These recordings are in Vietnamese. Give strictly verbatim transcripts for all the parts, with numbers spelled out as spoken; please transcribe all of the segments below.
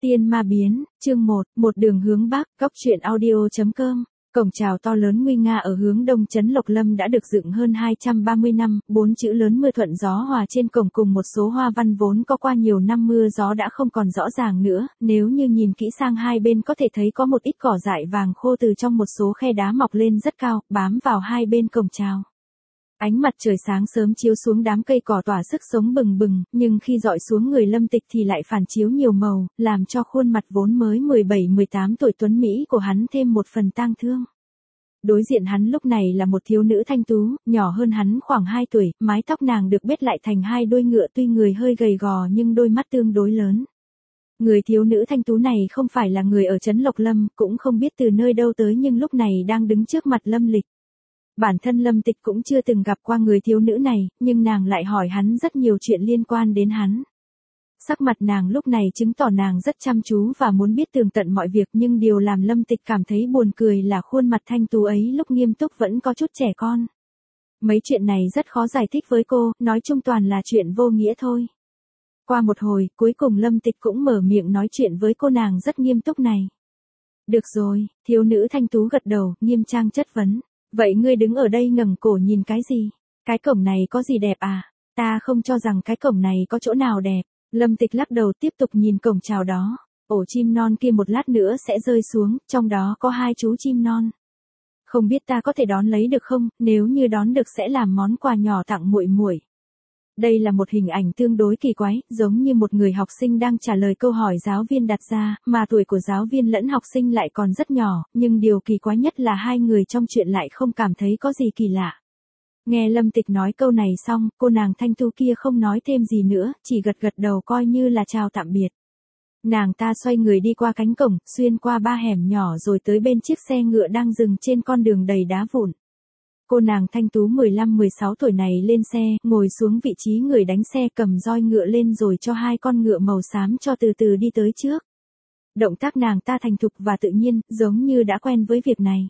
Tiên ma biến, chương một, một đường hướng Bắc, góc truyện audio.com. Cổng chào to lớn nguy nga ở hướng đông trấn Lộc Lâm đã được dựng hơn hai trăm ba mươi năm, bốn chữ lớn mưa thuận gió hòa trên cổng cùng một số hoa văn vốn có qua nhiều năm mưa gió đã không còn rõ ràng nữa, nếu như nhìn kỹ sang hai bên có thể thấy có một ít cỏ dại vàng khô từ trong một số khe đá mọc lên rất cao, bám vào hai bên cổng chào. Ánh mặt trời sáng sớm chiếu xuống đám cây cỏ tỏa sức sống bừng bừng, nhưng khi dọi xuống người Lâm Tịch thì lại phản chiếu nhiều màu, làm cho khuôn mặt vốn mới mười bảy mười tám tuổi tuấn Mỹ của hắn thêm một phần tang thương. Đối diện hắn lúc này là một thiếu nữ thanh tú, nhỏ hơn hắn khoảng hai tuổi, mái tóc nàng được bết lại thành hai đuôi ngựa, tuy người hơi gầy gò nhưng đôi mắt tương đối lớn. Người thiếu nữ thanh tú này không phải là người ở trấn Lộc Lâm, cũng không biết từ nơi đâu tới nhưng lúc này đang đứng trước mặt Lâm Lịch. Bản thân Lâm Tịch cũng chưa từng gặp qua người thiếu nữ này, nhưng nàng lại hỏi hắn rất nhiều chuyện liên quan đến hắn. Sắc mặt nàng lúc này chứng tỏ nàng rất chăm chú và muốn biết tường tận mọi việc, nhưng điều làm Lâm Tịch cảm thấy buồn cười là khuôn mặt thanh tú ấy lúc nghiêm túc vẫn có chút trẻ con. Mấy chuyện này rất khó giải thích với cô, nói chung toàn là chuyện vô nghĩa thôi. Qua một hồi, cuối cùng Lâm Tịch cũng mở miệng nói chuyện với cô nàng rất nghiêm túc này. Được rồi, thiếu nữ thanh tú gật đầu, nghiêm trang chất vấn. Vậy ngươi đứng ở đây ngẩng cổ nhìn cái gì? Cái cổng này có gì đẹp à? Ta không cho rằng cái cổng này có chỗ nào đẹp. Lâm Tịch lắc đầu tiếp tục nhìn cổng chào đó. Ổ chim non kia một lát nữa sẽ rơi xuống, trong đó có hai chú chim non. Không biết ta có thể đón lấy được không? Nếu như đón được sẽ làm món quà nhỏ tặng muội muội. Đây là một hình ảnh tương đối kỳ quái, giống như một người học sinh đang trả lời câu hỏi giáo viên đặt ra, mà tuổi của giáo viên lẫn học sinh lại còn rất nhỏ, nhưng điều kỳ quái nhất là hai người trong chuyện lại không cảm thấy có gì kỳ lạ. Nghe Lâm Tịch nói câu này xong, cô nàng thanh tú kia không nói thêm gì nữa, chỉ gật gật đầu coi như là chào tạm biệt. Nàng ta xoay người đi qua cánh cổng, xuyên qua ba hẻm nhỏ rồi tới bên chiếc xe ngựa đang dừng trên con đường đầy đá vụn. Cô nàng thanh tú mười lăm mười sáu tuổi này lên xe, ngồi xuống vị trí người đánh xe, cầm roi ngựa lên rồi cho hai con ngựa màu xám cho từ từ đi tới trước. Động tác nàng ta thành thục và tự nhiên, giống như đã quen với việc này.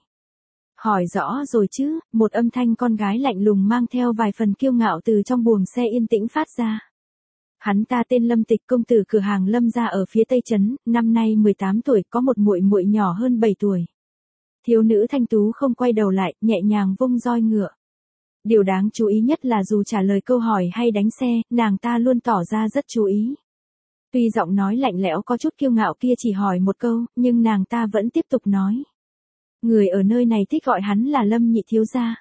Hỏi rõ rồi chứ, một âm thanh con gái lạnh lùng mang theo vài phần kiêu ngạo từ trong buồng xe yên tĩnh phát ra. Hắn ta tên Lâm Tịch, công tử cửa hàng Lâm gia ở phía Tây trấn, năm nay mười tám tuổi, có một muội muội nhỏ hơn bảy tuổi. Thiếu nữ thanh tú không quay đầu lại, nhẹ nhàng vung roi ngựa. Điều đáng chú ý nhất là dù trả lời câu hỏi hay đánh xe, nàng ta luôn tỏ ra rất chú ý. Tuy giọng nói lạnh lẽo có chút kiêu ngạo kia chỉ hỏi một câu, nhưng nàng ta vẫn tiếp tục nói. Người ở nơi này thích gọi hắn là Lâm nhị thiếu gia.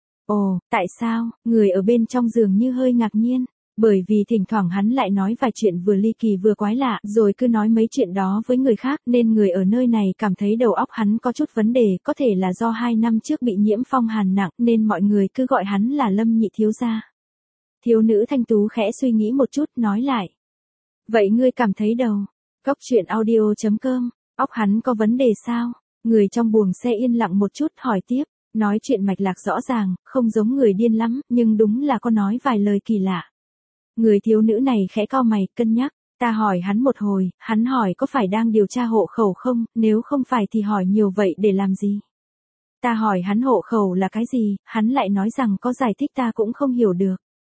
Ồ, tại sao? Người ở bên trong dường như hơi ngạc nhiên. Bởi vì thỉnh thoảng hắn lại nói vài chuyện vừa ly kỳ vừa quái lạ, rồi cứ nói mấy chuyện đó với người khác, nên người ở nơi này cảm thấy đầu óc hắn có chút vấn đề, có thể là do hai năm trước bị nhiễm phong hàn nặng, nên mọi người cứ gọi hắn là Lâm nhị thiếu gia. Thiếu nữ thanh tú khẽ suy nghĩ một chút, nói lại. Vậy ngươi cảm thấy đầu, góc truyện audio.com, óc hắn có vấn đề sao? Người trong buồng xe yên lặng một chút, hỏi tiếp, nói chuyện mạch lạc rõ ràng, không giống người điên lắm, nhưng đúng là có nói vài lời kỳ lạ. Người thiếu nữ này khẽ cau mày, cân nhắc, ta hỏi hắn một hồi, hắn hỏi có phải đang điều tra hộ khẩu không, nếu không phải thì hỏi nhiều vậy để làm gì? Ta hỏi hắn hộ khẩu là cái gì, hắn lại nói rằng có giải thích ta cũng không hiểu được.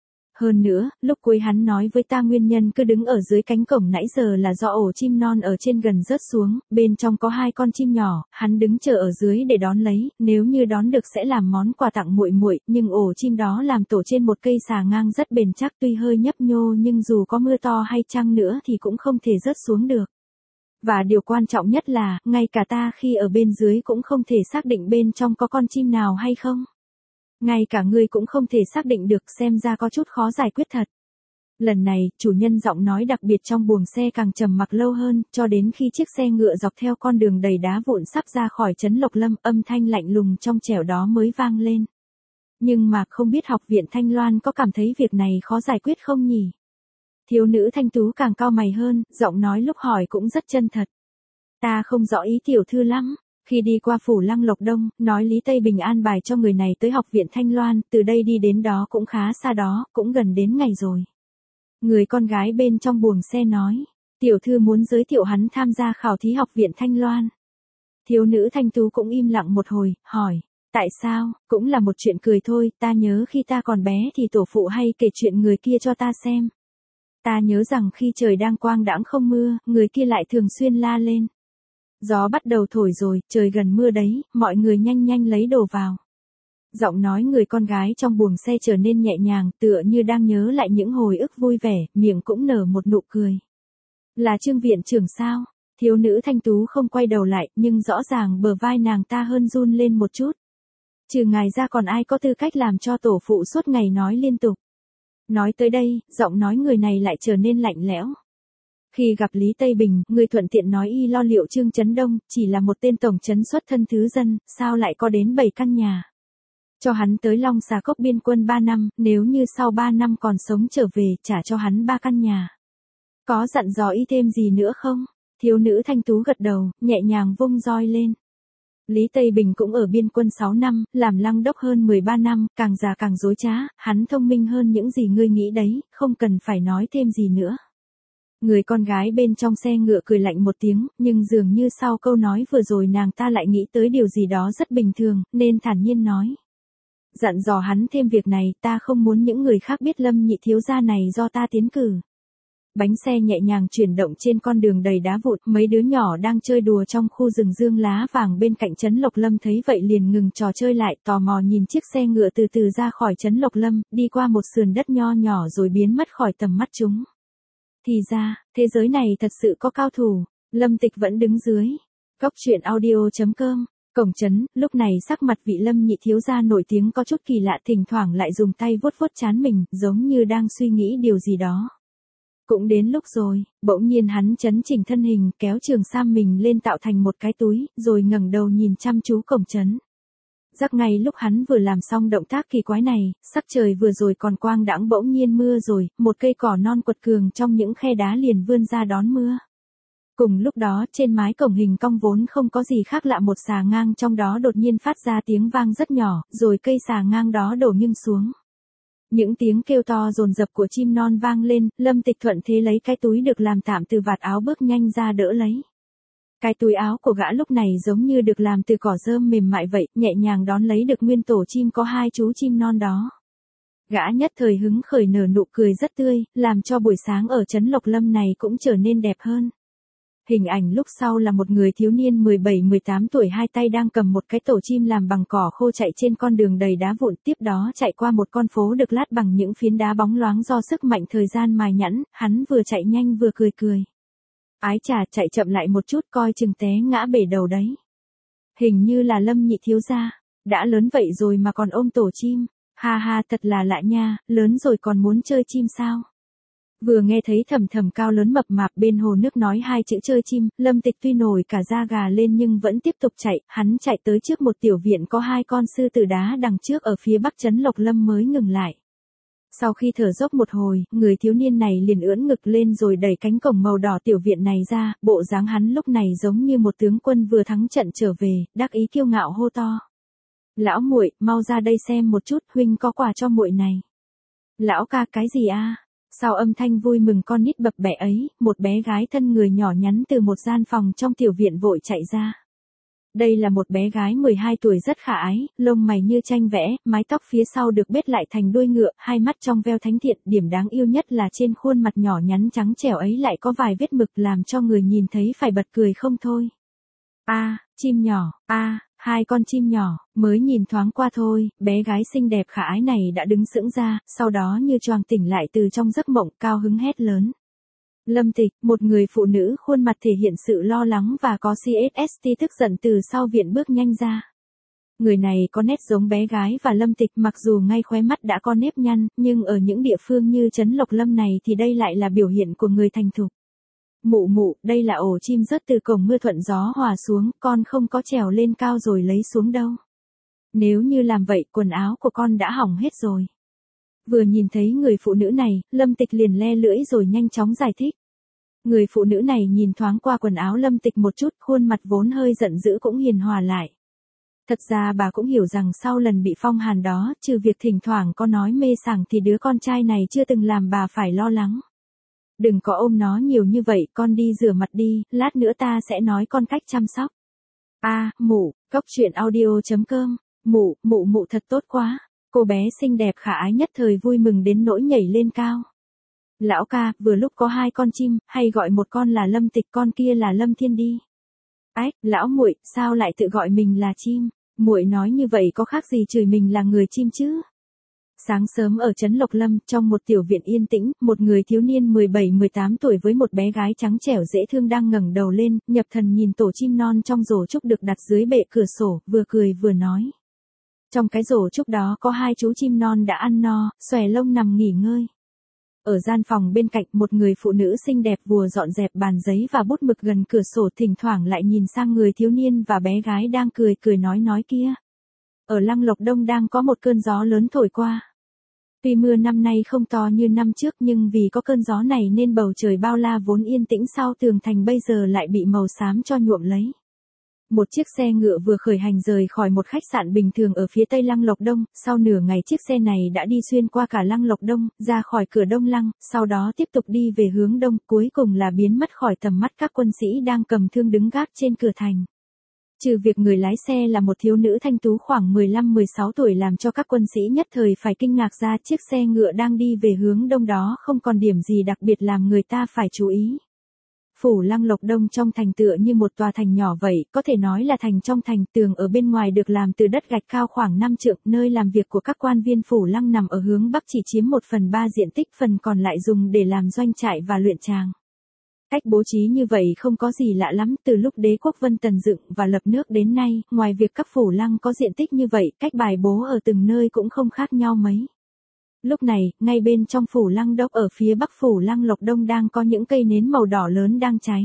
Hơn nữa, lúc cuối hắn nói với ta nguyên nhân cứ đứng ở dưới cánh cổng nãy giờ là do ổ chim non ở trên gần rớt xuống, bên trong có hai con chim nhỏ, hắn đứng chờ ở dưới để đón lấy, nếu như đón được sẽ làm món quà tặng muội muội, nhưng ổ chim đó làm tổ trên một cây xà ngang rất bền chắc, tuy hơi nhấp nhô nhưng dù có mưa to hay chăng nữa thì cũng không thể rớt xuống được. Và điều quan trọng nhất là, ngay cả ta khi ở bên dưới cũng không thể xác định bên trong có con chim nào hay không. Ngay cả ngươi cũng không thể xác định được, xem ra có chút khó giải quyết thật. Lần này, chủ nhân giọng nói đặc biệt trong buồng xe càng trầm mặc lâu hơn, cho đến khi chiếc xe ngựa dọc theo con đường đầy đá vụn sắp ra khỏi trấn Lộc Lâm, âm thanh lạnh lùng trong trẻo đó mới vang lên. Nhưng mà không biết học viện Thanh Loan có cảm thấy việc này khó giải quyết không nhỉ? Thiếu nữ thanh tú càng cau mày hơn, giọng nói lúc hỏi cũng rất chân thật. Ta không rõ ý tiểu thư lắm. Khi đi qua phủ Lăng Lộc Đông, nói Lý Tây Bình an bài cho người này tới học viện Thanh Loan, từ đây đi đến đó cũng khá xa đó, cũng gần đến ngày rồi. Người con gái bên trong buồng xe nói, tiểu thư muốn giới thiệu hắn tham gia khảo thí học viện Thanh Loan. Thiếu nữ thanh tú cũng im lặng một hồi, hỏi, tại sao, cũng là một chuyện cười thôi, ta nhớ khi ta còn bé thì tổ phụ hay kể chuyện người kia cho ta xem. Ta nhớ rằng khi trời đang quang đãng không mưa, người kia lại thường xuyên la lên. Gió bắt đầu thổi rồi, trời gần mưa đấy, mọi người nhanh nhanh lấy đồ vào. Giọng nói người con gái trong buồng xe trở nên nhẹ nhàng, tựa như đang nhớ lại những hồi ức vui vẻ, miệng cũng nở một nụ cười. Là Trương viện trưởng sao? Thiếu nữ thanh tú không quay đầu lại, nhưng rõ ràng bờ vai nàng ta hơn run lên một chút. Trừ ngài ra còn ai có tư cách làm cho tổ phụ suốt ngày nói liên tục. Nói tới đây, giọng nói người này lại trở nên lạnh lẽo. Khi gặp Lý Tây Bình, người thuận tiện nói y lo liệu Trương Chấn Đông, chỉ là một tên tổng trấn xuất thân thứ dân, sao lại có đến bảy căn nhà. Cho hắn tới Long Xà Cốc biên quân ba năm, nếu như sau ba năm còn sống trở về, trả cho hắn ba căn nhà. Có dặn dò y thêm gì nữa không? Thiếu nữ thanh tú gật đầu, nhẹ nhàng vung roi lên. Lý Tây Bình cũng ở biên quân sáu năm, làm lăng đốc hơn mười ba năm, càng già càng dối trá, hắn thông minh hơn những gì ngươi nghĩ đấy, không cần phải nói thêm gì nữa. Người con gái bên trong xe ngựa cười lạnh một tiếng, nhưng dường như sau câu nói vừa rồi nàng ta lại nghĩ tới điều gì đó rất bình thường, nên thản nhiên nói. Dặn dò hắn thêm việc này, ta không muốn những người khác biết Lâm nhị thiếu gia này do ta tiến cử. Bánh xe nhẹ nhàng chuyển động trên con đường đầy đá vụn, mấy đứa nhỏ đang chơi đùa trong khu rừng dương lá vàng bên cạnh trấn Lộc Lâm thấy vậy liền ngừng trò chơi lại, tò mò nhìn chiếc xe ngựa từ từ ra khỏi trấn Lộc Lâm, đi qua một sườn đất nho nhỏ rồi biến mất khỏi tầm mắt chúng. Thì ra, thế giới này thật sự có cao thủ, Lâm Tịch vẫn đứng dưới. Cốc truyện audio chấm com, cổng trấn, lúc này sắc mặt vị Lâm nhị thiếu gia nổi tiếng có chút kỳ lạ, thỉnh thoảng lại dùng tay vuốt vuốt trán mình, giống như đang suy nghĩ điều gì đó. Cũng đến lúc rồi, bỗng nhiên hắn chấn chỉnh thân hình, kéo trường sam mình lên tạo thành một cái túi, rồi ngẩng đầu nhìn chăm chú cổng trấn. Rắc ngay lúc hắn vừa làm xong động tác kỳ quái này, sắc trời vừa rồi còn quang đãng bỗng nhiên mưa rồi, một cây cỏ non quật cường trong những khe đá liền vươn ra đón mưa. Cùng lúc đó, trên mái cổng hình cong vốn không có gì khác lạ, một xà ngang trong đó đột nhiên phát ra tiếng vang rất nhỏ, rồi cây xà ngang đó đổ nghiêng xuống. Những tiếng kêu to dồn dập của chim non vang lên, Lâm Tịch thuận thế lấy cái túi được làm tạm từ vạt áo bước nhanh ra đỡ lấy. Cái túi áo của gã lúc này giống như được làm từ cỏ rơm mềm mại vậy, nhẹ nhàng đón lấy được nguyên tổ chim có hai chú chim non đó. Gã nhất thời hứng khởi nở nụ cười rất tươi, làm cho buổi sáng ở trấn Lộc Lâm này cũng trở nên đẹp hơn. Hình ảnh lúc sau là một người thiếu niên mười bảy mười tám tuổi hai tay đang cầm một cái tổ chim làm bằng cỏ khô chạy trên con đường đầy đá vụn, tiếp đó chạy qua một con phố được lát bằng những phiến đá bóng loáng do sức mạnh thời gian mài nhẵn, hắn vừa chạy nhanh vừa cười cười. Ái chà, chạy chậm lại một chút coi chừng té ngã bể đầu đấy. Hình như là Lâm nhị thiếu gia, đã lớn vậy rồi mà còn ôm tổ chim, ha ha thật là lạ nha, lớn rồi còn muốn chơi chim sao? Vừa nghe thấy thầm thầm cao lớn mập mạp bên hồ nước nói hai chữ chơi chim, Lâm Tịch tuy nổi cả da gà lên nhưng vẫn tiếp tục chạy, hắn chạy tới trước một tiểu viện có hai con sư tử đá đằng trước ở phía bắc trấn Lộc Lâm mới ngừng lại. Sau khi thở dốc một hồi, người thiếu niên này liền ưỡn ngực lên rồi đẩy cánh cổng màu đỏ tiểu viện này ra, bộ dáng hắn lúc này giống như một tướng quân vừa thắng trận trở về, đắc ý kiêu ngạo hô to. Lão muội, mau ra đây xem một chút, huynh có quà cho muội này. Lão ca, cái gì a? Sau âm thanh vui mừng con nít bập bẹ ấy, một bé gái thân người nhỏ nhắn từ một gian phòng trong tiểu viện vội chạy ra. Đây là một bé gái mười hai tuổi rất khả ái, lông mày như tranh vẽ, mái tóc phía sau được bết lại thành đuôi ngựa, hai mắt trong veo thánh thiện, điểm đáng yêu nhất là trên khuôn mặt nhỏ nhắn trắng trẻo ấy lại có vài vết mực làm cho người nhìn thấy phải bật cười không thôi. A, chim nhỏ, a, hai con chim nhỏ, mới nhìn thoáng qua thôi, bé gái xinh đẹp khả ái này đã đứng sững ra, sau đó như choàng tỉnh lại từ trong giấc mộng, cao hứng hét lớn. Lâm Tịch, một người phụ nữ khuôn mặt thể hiện sự lo lắng và có xê ét ét tê tức giận từ sau viện bước nhanh ra. Người này có nét giống bé gái và Lâm Tịch, mặc dù ngay khóe mắt đã có nếp nhăn, nhưng ở những địa phương như trấn Lộc Lâm này thì đây lại là biểu hiện của người thành thục. Mụ mụ, đây là ổ chim rớt từ cổng mưa thuận gió hòa xuống, con không có trèo lên cao rồi lấy xuống đâu. Nếu như làm vậy, quần áo của con đã hỏng hết rồi. Vừa nhìn thấy người phụ nữ này, Lâm Tịch liền le lưỡi rồi nhanh chóng giải thích. Người phụ nữ này nhìn thoáng qua quần áo Lâm Tịch một chút, khuôn mặt vốn hơi giận dữ cũng hiền hòa lại. Thật ra bà cũng hiểu rằng sau lần bị phong hàn đó, trừ việc thỉnh thoảng có nói mê sảng thì đứa con trai này chưa từng làm bà phải lo lắng. Đừng có ôm nó nhiều như vậy, con đi rửa mặt đi, lát nữa ta sẽ nói con cách chăm sóc. A, à, mụ, cốc truyện audio chấm com, mụ, mụ mụ thật tốt quá. Cô bé xinh đẹp khả ái nhất thời vui mừng đến nỗi nhảy lên cao. Lão ca, vừa lúc có hai con chim, hay gọi một con là Lâm Tịch, con kia là Lâm Thiên đi. Ách, lão muội, sao lại tự gọi mình là chim? Muội nói như vậy có khác gì chửi mình là người chim chứ? Sáng sớm ở trấn Lộc Lâm, trong một tiểu viện yên tĩnh, một người thiếu niên mười bảy mười tám tuổi với một bé gái trắng trẻo dễ thương đang ngẩng đầu lên, nhập thần nhìn tổ chim non trong rổ trúc được đặt dưới bệ cửa sổ, vừa cười vừa nói. Trong cái rổ trúc đó có hai chú chim non đã ăn no, xòe lông nằm nghỉ ngơi. Ở gian phòng bên cạnh, một người phụ nữ xinh đẹp vừa dọn dẹp bàn giấy và bút mực gần cửa sổ, thỉnh thoảng lại nhìn sang người thiếu niên và bé gái đang cười cười nói nói kia. Ở Lăng Lộc Đông đang có một cơn gió lớn thổi qua. Tuy mưa năm nay không to như năm trước, nhưng vì có cơn gió này nên bầu trời bao la vốn yên tĩnh sau tường thành bây giờ lại bị màu xám cho nhuộm lấy. Một chiếc xe ngựa vừa khởi hành rời khỏi một khách sạn bình thường ở phía tây Lăng Lộc Đông, sau nửa ngày chiếc xe này đã đi xuyên qua cả Lăng Lộc Đông, ra khỏi cửa Đông Lăng, sau đó tiếp tục đi về hướng đông, cuối cùng là biến mất khỏi tầm mắt các quân sĩ đang cầm thương đứng gác trên cửa thành. Trừ việc người lái xe là một thiếu nữ thanh tú khoảng mười lăm mười sáu tuổi làm cho các quân sĩ nhất thời phải kinh ngạc ra, chiếc xe ngựa đang đi về hướng đông đó không còn điểm gì đặc biệt làm người ta phải chú ý. Phủ Lăng Lộc Đông trong thành tựa như một tòa thành nhỏ vậy, có thể nói là thành trong thành, tường ở bên ngoài được làm từ đất gạch cao khoảng năm trượng, nơi làm việc của các quan viên Phủ Lăng nằm ở hướng bắc chỉ chiếm một phần ba diện tích, phần còn lại dùng để làm doanh trại và luyện tràng. Cách bố trí như vậy không có gì lạ lắm, từ lúc đế quốc Vân Tần dựng và lập nước đến nay, ngoài việc các phủ lăng có diện tích như vậy, cách bài bố ở từng nơi cũng không khác nhau mấy. Lúc này, ngay bên trong phủ Lăng Đốc ở phía bắc phủ Lăng Lộc Đông đang có những cây nến màu đỏ lớn đang cháy.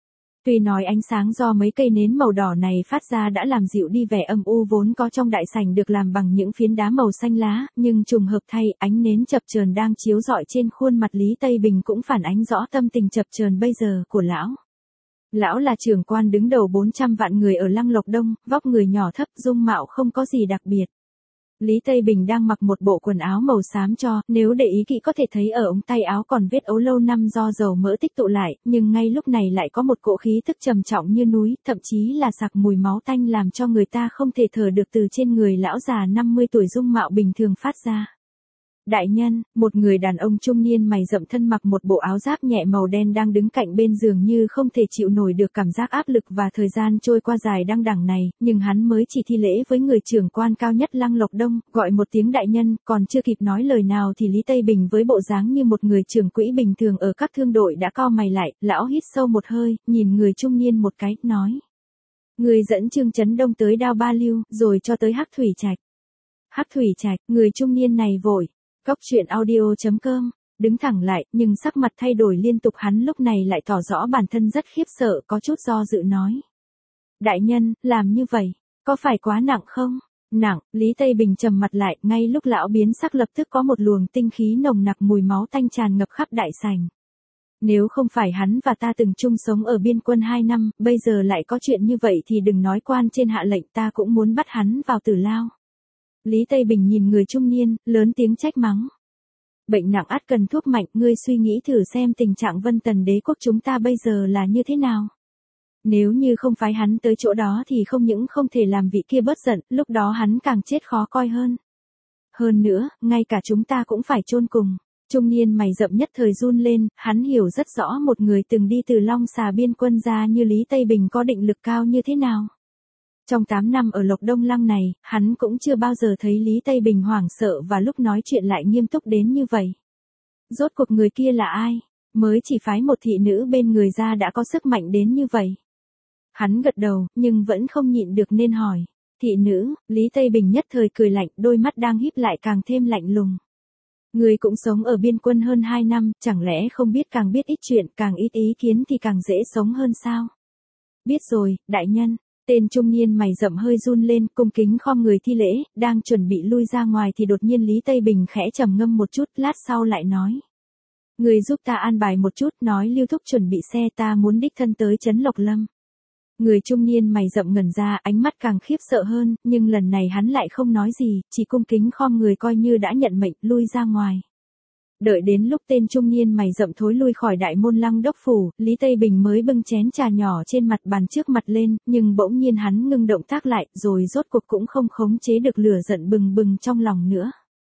Tuy nói ánh sáng do mấy cây nến màu đỏ này phát ra đã làm dịu đi vẻ âm u vốn có trong đại sảnh được làm bằng những phiến đá màu xanh lá, nhưng trùng hợp thay, ánh nến chập chờn đang chiếu rọi trên khuôn mặt Lý Tây Bình cũng phản ánh rõ tâm tình chập chờn bây giờ của lão. Lão là trưởng quan đứng đầu bốn trăm vạn người ở Lăng Lộc Đông, vóc người nhỏ thấp, dung mạo không có gì đặc biệt. Lý Tây Bình đang mặc một bộ quần áo màu xám cho, nếu để ý kỹ có thể thấy ở ống tay áo còn vết ấu lâu năm do dầu mỡ tích tụ lại, nhưng ngay lúc này lại có một cỗ khí thức trầm trọng như núi, thậm chí là sặc mùi máu tanh làm cho người ta không thể thở được từ trên người lão già năm mươi tuổi dung mạo bình thường phát ra. Đại nhân, một người đàn ông trung niên mày rậm thân mặc một bộ áo giáp nhẹ màu đen đang đứng cạnh bên giường như không thể chịu nổi được cảm giác áp lực và thời gian trôi qua dài đăng đẳng này, nhưng hắn mới chỉ thi lễ với người trưởng quan cao nhất Lăng Lộc Đông, gọi một tiếng đại nhân, còn chưa kịp nói lời nào thì Lý Tây Bình với bộ dáng như một người trưởng quỹ bình thường ở các thương đội đã cau mày lại, lão hít sâu một hơi, nhìn người trung niên một cái, nói. Người dẫn Trương Chấn Đông tới Đao Ba Lưu, rồi cho tới Hắc Thủy Trạch. Hắc Thủy Trạch, người trung niên này vội. Cốc truyện audio chấm com, đứng thẳng lại, nhưng sắc mặt thay đổi liên tục, hắn lúc này lại tỏ rõ bản thân rất khiếp sợ, có chút do dự nói. Đại nhân, làm như vậy, có phải quá nặng không? Nặng, Lý Tây Bình trầm mặt lại, ngay lúc lão biến sắc lập tức có một luồng tinh khí nồng nặc mùi máu tanh tràn ngập khắp đại sảnh. Nếu không phải hắn và ta từng chung sống ở biên quân hai năm, bây giờ lại có chuyện như vậy thì đừng nói quan trên hạ lệnh, ta cũng muốn bắt hắn vào tử lao. Lý Tây Bình nhìn người trung niên, lớn tiếng trách mắng. Bệnh nặng ắt cần thuốc mạnh, ngươi suy nghĩ thử xem tình trạng Vân Tần đế quốc chúng ta bây giờ là như thế nào. Nếu như không phái hắn tới chỗ đó thì không những không thể làm vị kia bớt giận, lúc đó hắn càng chết khó coi hơn. Hơn nữa, ngay cả chúng ta cũng phải chôn cùng. Trung niên mày rậm nhất thời run lên, hắn hiểu rất rõ một người từng đi từ Long Xà biên quân ra như Lý Tây Bình có định lực cao như thế nào. Trong tám năm ở Lộc Đông Lăng này, hắn cũng chưa bao giờ thấy Lý Tây Bình hoảng sợ và lúc nói chuyện lại nghiêm túc đến như vậy. Rốt cuộc người kia là ai? Mới chỉ phái một thị nữ bên người ra đã có sức mạnh đến như vậy. Hắn gật đầu, nhưng vẫn không nhịn được nên hỏi. Thị nữ, Lý Tây Bình nhất thời cười lạnh, đôi mắt đang híp lại càng thêm lạnh lùng. Người cũng sống ở biên quân hơn hai năm, chẳng lẽ không biết càng biết ít chuyện, càng ít ý kiến thì càng dễ sống hơn sao? Biết rồi, đại nhân. Tên trung niên mày rậm hơi run lên, cung kính khom người thi lễ, đang chuẩn bị lui ra ngoài thì đột nhiên Lý Tây Bình khẽ trầm ngâm một chút, lát sau lại nói. Người giúp ta an bài một chút, nói Lưu Thúc chuẩn bị xe, ta muốn đích thân tới trấn Lộc Lâm. Người trung niên mày rậm ngẩn ra, ánh mắt càng khiếp sợ hơn, nhưng lần này hắn lại không nói gì, chỉ cung kính khom người coi như đã nhận mệnh, lui ra ngoài. Đợi đến lúc tên trung niên mày rậm thối lui khỏi đại môn Lăng Đốc phủ, Lý Tây Bình mới bưng chén trà nhỏ trên mặt bàn trước mặt lên, nhưng bỗng nhiên hắn ngưng động tác lại, rồi rốt cuộc cũng không khống chế được lửa giận bừng bừng trong lòng nữa.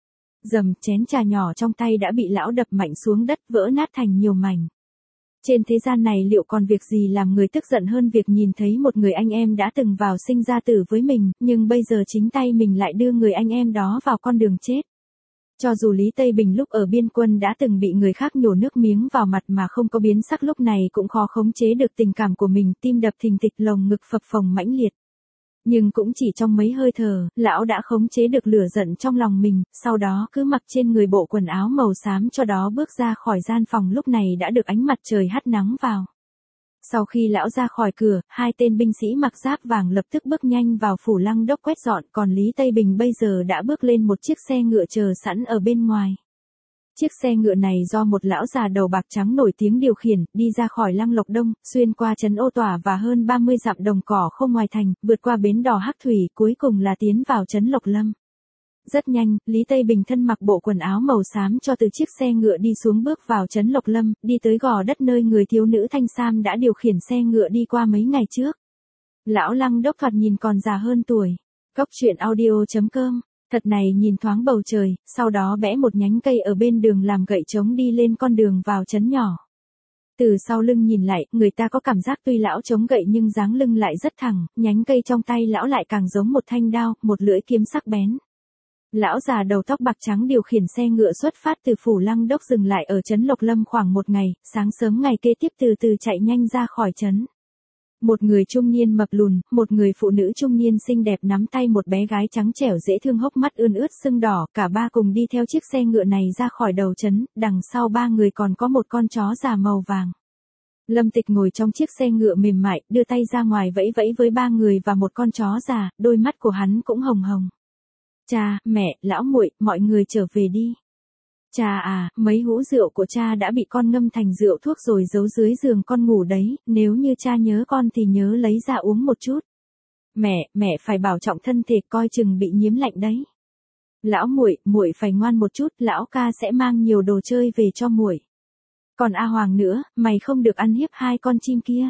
Dầm, chén trà nhỏ trong tay đã bị lão đập mạnh xuống đất, vỡ nát thành nhiều mảnh. Trên thế gian này liệu còn việc gì làm người tức giận hơn việc nhìn thấy một người anh em đã từng vào sinh ra tử với mình, nhưng bây giờ chính tay mình lại đưa người anh em đó vào con đường chết. Cho dù Lý Tây Bình lúc ở biên quân đã từng bị người khác nhổ nước miếng vào mặt mà không có biến sắc, lúc này cũng khó khống chế được tình cảm của mình, tim đập thình thịch, lồng ngực phập phồng mãnh liệt. Nhưng cũng chỉ trong mấy hơi thở, lão đã khống chế được lửa giận trong lòng mình, sau đó cứ mặc trên người bộ quần áo màu xám cho đó bước ra khỏi gian phòng lúc này đã được ánh mặt trời hắt nắng vào. Sau khi lão ra khỏi cửa, hai tên binh sĩ mặc giáp vàng lập tức bước nhanh vào phủ Lăng Đốc quét dọn, còn Lý Tây Bình bây giờ đã bước lên một chiếc xe ngựa chờ sẵn ở bên ngoài. Chiếc xe ngựa này do một lão già đầu bạc trắng nổi tiếng điều khiển, đi ra khỏi Lăng Lộc Đông, xuyên qua trấn Ô Tỏa và hơn ba mươi dặm đồng cỏ không ngoài thành, vượt qua bến đò Hắc Thủy, cuối cùng là tiến vào trấn Lộc Lâm. Rất nhanh, Lý Tây Bình thân mặc bộ quần áo màu xám cho từ chiếc xe ngựa đi xuống, bước vào trấn Lộc Lâm, đi tới gò đất nơi người thiếu nữ thanh sam đã điều khiển xe ngựa đi qua mấy ngày trước. Lão Lăng Đốc thoạt nhìn còn già hơn tuổi. Góc truyện audio chấm com. Thật này nhìn thoáng bầu trời, sau đó bẽ một nhánh cây ở bên đường làm gậy trống đi lên con đường vào trấn nhỏ. Từ sau lưng nhìn lại, người ta có cảm giác tuy lão chống gậy nhưng dáng lưng lại rất thẳng, nhánh cây trong tay lão lại càng giống một thanh đao, một lưỡi kiếm sắc bén. Lão già đầu tóc bạc trắng điều khiển xe ngựa xuất phát từ phủ Lăng Đốc, dừng lại ở trấn Lộc Lâm khoảng một ngày, sáng sớm ngày kế tiếp từ từ chạy nhanh ra khỏi trấn. Một người trung niên mập lùn, một người phụ nữ trung niên xinh đẹp nắm tay một bé gái trắng trẻo dễ thương, hốc mắt ươn ướt sưng đỏ, cả ba cùng đi theo chiếc xe ngựa này ra khỏi đầu trấn, đằng sau ba người còn có một con chó già màu vàng. Lâm Tịch ngồi trong chiếc xe ngựa mềm mại, đưa tay ra ngoài vẫy vẫy với ba người và một con chó già, đôi mắt của hắn cũng hồng hồng. Cha, mẹ, lão muội, mọi người trở về đi. Cha à, mấy hũ rượu của cha đã bị con ngâm thành rượu thuốc rồi giấu dưới giường con ngủ đấy, nếu như cha nhớ con thì nhớ lấy ra uống một chút. Mẹ, mẹ phải bảo trọng thân thể, coi chừng bị nhiễm lạnh đấy. Lão muội, muội phải ngoan một chút, lão ca sẽ mang nhiều đồ chơi về cho muội. Còn A Hoàng nữa, mày không được ăn hiếp hai con chim kia.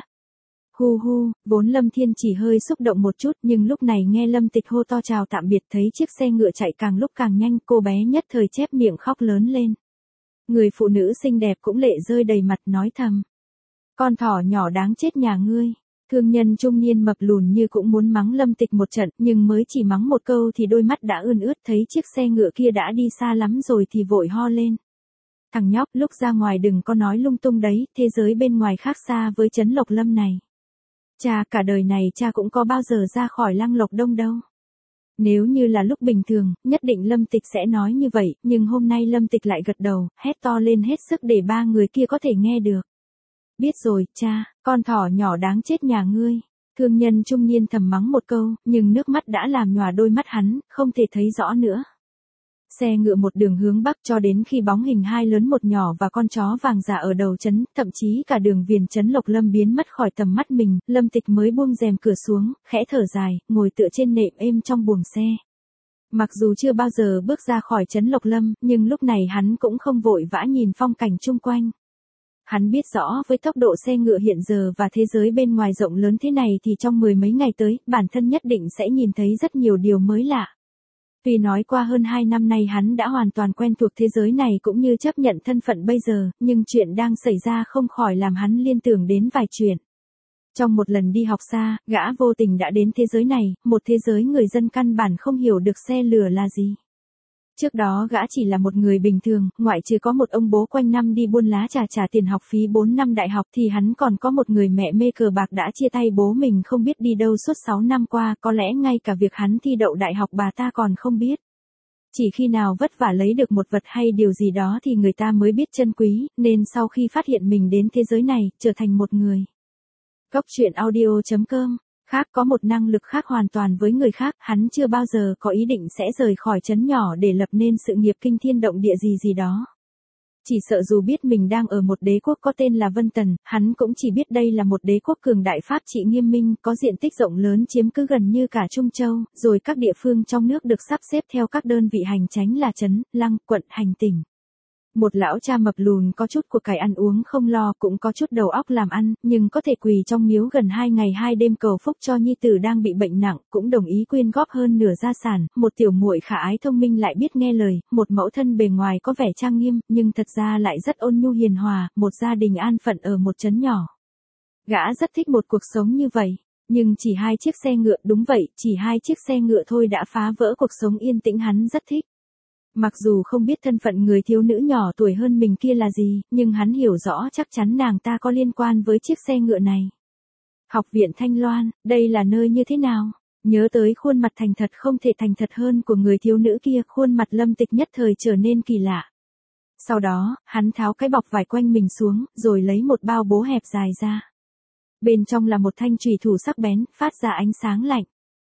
Hu hu, vốn Lâm Thiên chỉ hơi xúc động một chút, nhưng lúc này nghe Lâm Tịch hô to chào tạm biệt, thấy chiếc xe ngựa chạy càng lúc càng nhanh, cô bé nhất thời chép miệng khóc lớn lên. Người phụ nữ xinh đẹp cũng lệ rơi đầy mặt, nói thầm. Con thỏ nhỏ đáng chết nhà ngươi. Thương nhân trung niên mập lùn như cũng muốn mắng Lâm Tịch một trận, nhưng mới chỉ mắng một câu thì đôi mắt đã ươn ướt, thấy chiếc xe ngựa kia đã đi xa lắm rồi thì vội ho lên. Thằng nhóc, lúc ra ngoài đừng có nói lung tung đấy, thế giới bên ngoài khác xa với trấn Lộc Lâm này. Cha, cả đời này cha cũng có bao giờ ra khỏi Lăng Lộc Đông đâu. Nếu như là lúc bình thường, nhất định Lâm Tịch sẽ nói như vậy, nhưng hôm nay Lâm Tịch lại gật đầu, hét to lên hết sức để ba người kia có thể nghe được. Biết rồi, cha, con thỏ nhỏ đáng chết nhà ngươi. Thương nhân trung niên thầm mắng một câu, nhưng nước mắt đã làm nhòa đôi mắt hắn, không thể thấy rõ nữa. Xe ngựa một đường hướng bắc cho đến khi bóng hình hai lớn một nhỏ và con chó vàng giả ở đầu trấn, thậm chí cả đường viền trấn Lộc Lâm biến mất khỏi tầm mắt mình, Lâm Tịch mới buông rèm cửa xuống, khẽ thở dài, ngồi tựa trên nệm êm trong buồng xe. Mặc dù chưa bao giờ bước ra khỏi trấn Lộc Lâm, nhưng lúc này hắn cũng không vội vã nhìn phong cảnh chung quanh. Hắn biết rõ với tốc độ xe ngựa hiện giờ và thế giới bên ngoài rộng lớn thế này thì trong mười mấy ngày tới, bản thân nhất định sẽ nhìn thấy rất nhiều điều mới lạ. Tuy nói qua hơn hai năm nay hắn đã hoàn toàn quen thuộc thế giới này cũng như chấp nhận thân phận bây giờ, nhưng chuyện đang xảy ra không khỏi làm hắn liên tưởng đến vài chuyện. Trong một lần đi học xa, gã vô tình đã đến thế giới này, một thế giới người dân căn bản không hiểu được xe lửa là gì. Trước đó gã chỉ là một người bình thường, ngoại trừ có một ông bố quanh năm đi buôn lá trà trả tiền học phí bốn năm đại học thì hắn còn có một người mẹ mê cờ bạc đã chia tay bố mình không biết đi đâu suốt sáu năm qua, có lẽ ngay cả việc hắn thi đậu đại học bà ta còn không biết. Chỉ khi nào vất vả lấy được một vật hay điều gì đó thì người ta mới biết trân quý, nên sau khi phát hiện mình đến thế giới này, trở thành một người. Góc truyện audio chấm com Khác có một năng lực khác hoàn toàn với người khác, hắn chưa bao giờ có ý định sẽ rời khỏi trấn nhỏ để lập nên sự nghiệp kinh thiên động địa gì gì đó. Chỉ sợ dù biết mình đang ở một đế quốc có tên là Vân Tần, hắn cũng chỉ biết đây là một đế quốc cường đại pháp trị nghiêm minh, có diện tích rộng lớn chiếm cứ gần như cả Trung Châu, rồi các địa phương trong nước được sắp xếp theo các đơn vị hành chánh là trấn, lăng, quận, hành tỉnh. Một lão cha mập lùn có chút của cải ăn uống không lo, cũng có chút đầu óc làm ăn, nhưng có thể quỳ trong miếu gần hai ngày hai đêm cầu phúc cho nhi tử đang bị bệnh nặng, cũng đồng ý quyên góp hơn nửa gia sản. Một tiểu muội khả ái thông minh lại biết nghe lời, một mẫu thân bề ngoài có vẻ trang nghiêm, nhưng thật ra lại rất ôn nhu hiền hòa, một gia đình an phận ở một trấn nhỏ. Gã rất thích một cuộc sống như vậy. Nhưng chỉ hai chiếc xe ngựa, đúng vậy, chỉ hai chiếc xe ngựa thôi đã phá vỡ cuộc sống yên tĩnh hắn rất thích. Mặc dù không biết thân phận người thiếu nữ nhỏ tuổi hơn mình kia là gì, nhưng hắn hiểu rõ chắc chắn nàng ta có liên quan với chiếc xe ngựa này. Học viện Thanh Loan, đây là nơi như thế nào? Nhớ tới khuôn mặt thành thật không thể thành thật hơn của người thiếu nữ kia, khuôn mặt Lâm Tịch nhất thời trở nên kỳ lạ. Sau đó, hắn tháo cái bọc vải quanh mình xuống, rồi lấy một bao bố hẹp dài ra. Bên trong là một thanh chùy thủ sắc bén, phát ra ánh sáng lạnh.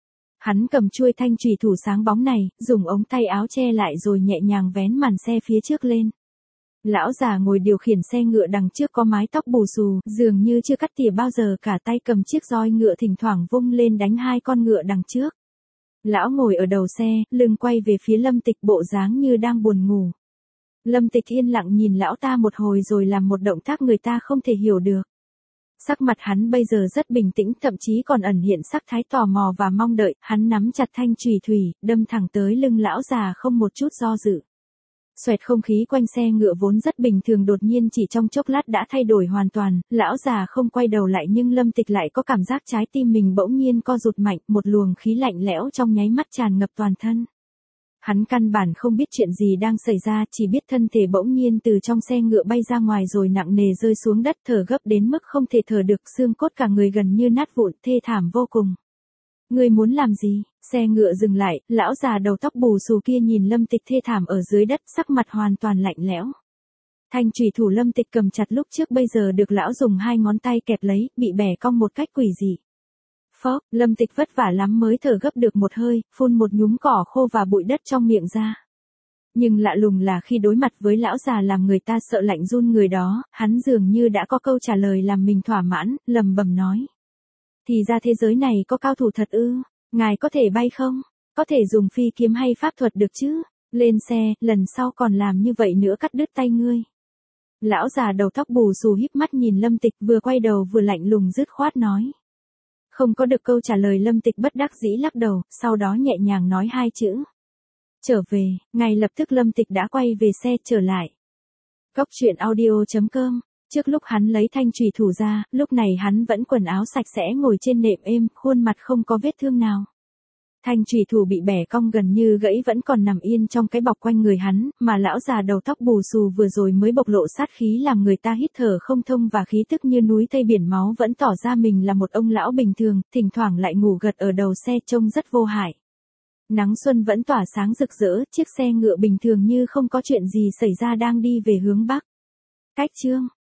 Hắn cầm chuôi thanh chùy thủ sáng bóng này, dùng ống tay áo che lại rồi nhẹ nhàng vén màn xe phía trước lên. Lão già ngồi điều khiển xe ngựa đằng trước có mái tóc bù xù, dường như chưa cắt tỉa bao giờ, cả tay cầm chiếc roi ngựa thỉnh thoảng vung lên đánh hai con ngựa đằng trước. Lão ngồi ở đầu xe, lưng quay về phía Lâm Tịch, bộ dáng như đang buồn ngủ. Lâm Tịch yên lặng nhìn lão ta một hồi rồi làm một động tác người ta không thể hiểu được. Sắc mặt hắn bây giờ rất bình tĩnh, thậm chí còn ẩn hiện sắc thái tò mò và mong đợi. Hắn nắm chặt thanh chùy thủy, đâm thẳng tới lưng lão già không một chút do dự. Xoẹt, không khí quanh xe ngựa vốn rất bình thường đột nhiên chỉ trong chốc lát đã thay đổi hoàn toàn. Lão già không quay đầu lại, nhưng Lâm Tịch lại có cảm giác trái tim mình bỗng nhiên co rụt mạnh, một luồng khí lạnh lẽo trong nháy mắt tràn ngập toàn thân. Hắn căn bản không biết chuyện gì đang xảy ra, chỉ biết thân thể bỗng nhiên từ trong xe ngựa bay ra ngoài rồi nặng nề rơi xuống đất, thở gấp đến mức không thể thở được, xương cốt cả người gần như nát vụn, thê thảm vô cùng. Ngươi muốn làm gì? Xe ngựa dừng lại, lão già đầu tóc bù xù kia nhìn Lâm Tịch thê thảm ở dưới đất, sắc mặt hoàn toàn lạnh lẽo. Thanh chùy thủ Lâm Tịch cầm chặt lúc trước bây giờ được lão dùng hai ngón tay kẹp lấy, bị bẻ cong một cách quỷ dị. Phốc, Lâm Tịch vất vả lắm mới thở gấp được một hơi, phun một nhúm cỏ khô và bụi đất trong miệng ra. Nhưng lạ lùng là khi đối mặt với lão già làm người ta sợ lạnh run người đó, hắn dường như đã có câu trả lời làm mình thỏa mãn, lầm bầm nói. Thì ra thế giới này có cao thủ thật ư, ngài có thể bay không? Có thể dùng phi kiếm hay pháp thuật được chứ? Lên xe, lần sau còn làm như vậy nữa cắt đứt tay ngươi. Lão già đầu tóc bù xù híp mắt nhìn Lâm Tịch, vừa quay đầu vừa lạnh lùng dứt khoát nói. Không có được câu trả lời, Lâm Tịch bất đắc dĩ lắc đầu, sau đó nhẹ nhàng nói hai chữ. Trở về. Ngay lập tức Lâm Tịch đã quay về xe trở lại. Góc truyện audio chấm com. Trước lúc hắn lấy thanh chùy thủ ra, lúc này hắn vẫn quần áo sạch sẽ ngồi trên nệm êm, khuôn mặt không có vết thương nào. Thanh chùy thủ bị bẻ cong gần như gãy vẫn còn nằm yên trong cái bọc quanh người hắn, mà lão già đầu tóc bù xù vừa rồi mới bộc lộ sát khí làm người ta hít thở không thông và khí tức như núi Tây biển máu vẫn tỏ ra mình là một ông lão bình thường, thỉnh thoảng lại ngủ gật ở đầu xe trông rất vô hại. Nắng xuân vẫn tỏa sáng rực rỡ, chiếc xe ngựa bình thường như không có chuyện gì xảy ra đang đi về hướng bắc. Cách chương